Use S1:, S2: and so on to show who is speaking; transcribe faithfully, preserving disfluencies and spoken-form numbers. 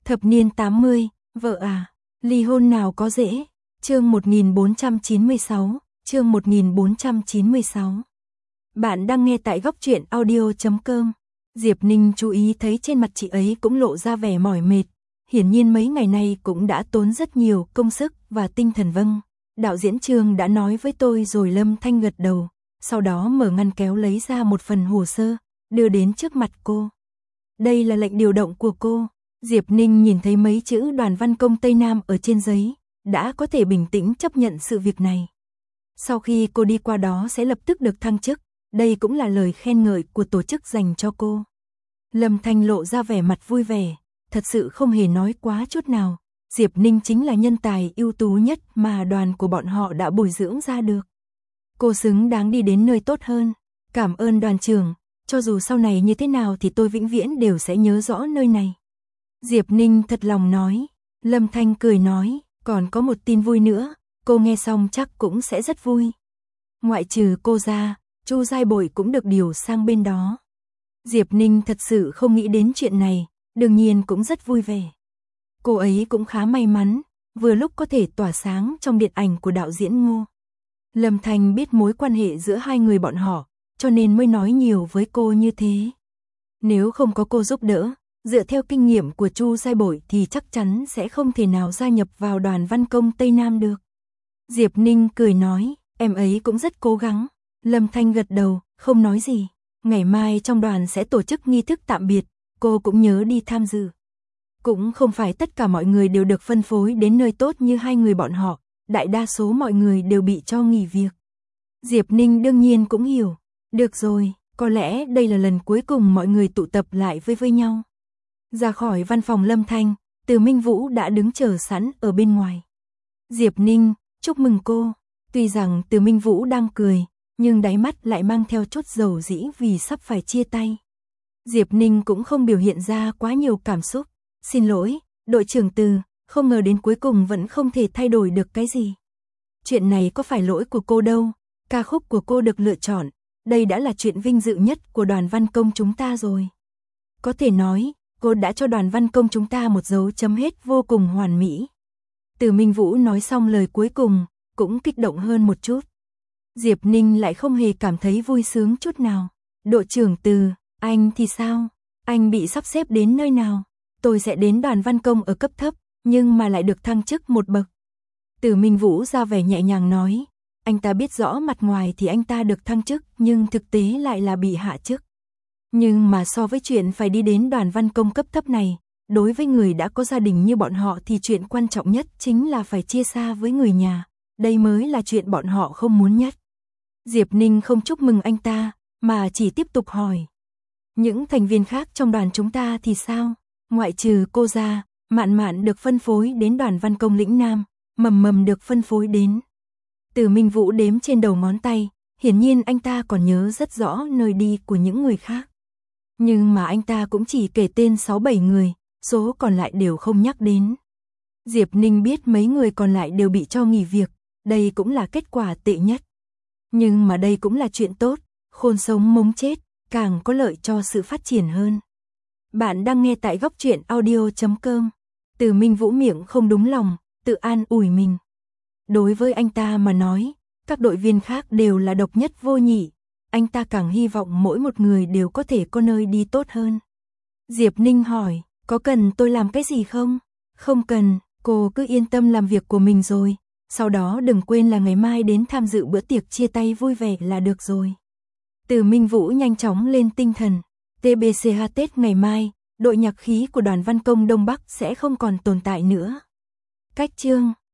S1: Thập niên tám mươi, vợ à, ly hôn nào có dễ. Chương một nghìn bốn trăm chín mươi sáu, chương một nghìn bốn trăm chín mươi sáu. Bạn đang nghe tại góc truyện audio chấm com. Diệp Ninh chú ý thấy trên mặt chị ấy cũng lộ ra vẻ mỏi mệt. Hiển nhiên mấy ngày nay cũng đã tốn rất nhiều công sức và tinh thần. Vâng, đạo diễn Trương đã nói với tôi rồi. Lâm Thanh gật đầu, sau đó mở ngăn kéo lấy ra một phần hồ sơ, đưa đến trước mặt cô. Đây là lệnh điều động của cô. Diệp Ninh nhìn thấy mấy chữ Đoàn Văn Công Tây Nam ở trên giấy, đã có thể bình tĩnh chấp nhận sự việc này. Sau khi cô đi qua đó sẽ lập tức được thăng chức, đây cũng là lời khen ngợi của tổ chức dành cho cô. Lâm Thanh lộ ra vẻ mặt vui vẻ, thật sự không hề nói quá chút nào. Diệp Ninh chính là nhân tài ưu tú nhất mà đoàn của bọn họ đã bồi dưỡng ra được. Cô xứng đáng đi đến nơi tốt hơn. Cảm ơn đoàn trưởng, cho dù sau này như thế nào thì tôi vĩnh viễn đều sẽ nhớ rõ nơi này. Diệp Ninh thật lòng nói. Lâm Thanh cười nói, còn có một tin vui nữa, cô nghe xong chắc cũng sẽ rất vui. Ngoại trừ cô ra, Chu Giai Bội cũng được điều sang bên đó. Diệp Ninh thật sự không nghĩ đến chuyện này, đương nhiên cũng rất vui vẻ. Cô ấy cũng khá may mắn, vừa lúc có thể tỏa sáng trong điện ảnh của đạo diễn Ngô. Lâm Thanh biết mối quan hệ giữa hai người bọn họ, cho nên mới nói nhiều với cô như thế. Nếu không có cô giúp đỡ, dựa theo kinh nghiệm của Chu Giai Bội thì chắc chắn sẽ không thể nào gia nhập vào Đoàn Văn Công Tây Nam được. Diệp Ninh cười nói, em ấy cũng rất cố gắng. Lâm Thanh gật đầu, không nói gì. Ngày mai trong đoàn sẽ tổ chức nghi thức tạm biệt, cô cũng nhớ đi tham dự. Cũng không phải tất cả mọi người đều được phân phối đến nơi tốt như hai người bọn họ, đại đa số mọi người đều bị cho nghỉ việc. Diệp Ninh đương nhiên cũng hiểu. Được rồi, có lẽ đây là lần cuối cùng mọi người tụ tập lại với với nhau. Ra khỏi văn phòng Lâm Thanh, Từ Minh Vũ đã đứng chờ sẵn ở bên ngoài. Diệp Ninh, chúc mừng cô. Tuy rằng Từ Minh Vũ đang cười, nhưng đáy mắt lại mang theo chút dầu dĩ vì sắp phải chia tay. Diệp Ninh cũng không biểu hiện ra quá nhiều cảm xúc. Xin lỗi, đội trưởng Từ, không ngờ đến cuối cùng vẫn không thể thay đổi được cái gì. Chuyện này có phải lỗi của cô đâu, ca khúc của cô được lựa chọn, đây đã là chuyện vinh dự nhất của Đoàn Văn Công chúng ta rồi. Có thể nói, cô đã cho Đoàn Văn Công chúng ta một dấu chấm hết vô cùng hoàn mỹ. Từ Minh Vũ nói xong lời cuối cùng, cũng kích động hơn một chút. Diệp Ninh lại không hề cảm thấy vui sướng chút nào. Đội trưởng Từ, anh thì sao? Anh bị sắp xếp đến nơi nào? Tôi sẽ đến Đoàn Văn Công ở cấp thấp, nhưng mà lại được thăng chức một bậc. Từ Minh Vũ ra vẻ nhẹ nhàng nói, anh ta biết rõ mặt ngoài thì anh ta được thăng chức, nhưng thực tế lại là bị hạ chức. Nhưng mà so với chuyện phải đi đến Đoàn Văn Công cấp thấp này, đối với người đã có gia đình như bọn họ thì chuyện quan trọng nhất chính là phải chia xa với người nhà. Đây mới là chuyện bọn họ không muốn nhất. Diệp Ninh không chúc mừng anh ta, mà chỉ tiếp tục hỏi. Những thành viên khác trong đoàn chúng ta thì sao? Ngoại trừ cô ra, Mạn Mạn được phân phối đến Đoàn Văn Công lĩnh Nam, Mầm Mầm được phân phối đến. Từ Minh Vũ đếm trên đầu ngón tay, hiển nhiên anh ta còn nhớ rất rõ nơi đi của những người khác. Nhưng mà anh ta cũng chỉ kể tên sáu bảy người, số còn lại đều không nhắc đến. Diệp Ninh biết mấy người còn lại đều bị cho nghỉ việc, đây cũng là kết quả tệ nhất. Nhưng mà đây cũng là chuyện tốt, khôn sống mống chết, càng có lợi cho sự phát triển hơn. Bạn đang nghe tại góc truyện audio chấm com. Từ Minh Vũ miệng không đúng lòng, tự an ủi mình. Đối với anh ta mà nói, các đội viên khác đều là độc nhất vô nhị. Anh ta càng hy vọng mỗi một người đều có thể có nơi đi tốt hơn. Diệp Ninh hỏi, có cần tôi làm cái gì không? Không cần, cô cứ yên tâm làm việc của mình rồi. Sau đó đừng quên là ngày mai đến tham dự bữa tiệc chia tay vui vẻ là được rồi. Từ Minh Vũ nhanh chóng lên tinh thần. tê bê xê hát Tết ngày mai, đội nhạc khí của Đoàn Văn Công Đông Bắc sẽ không còn tồn tại nữa. Cách chương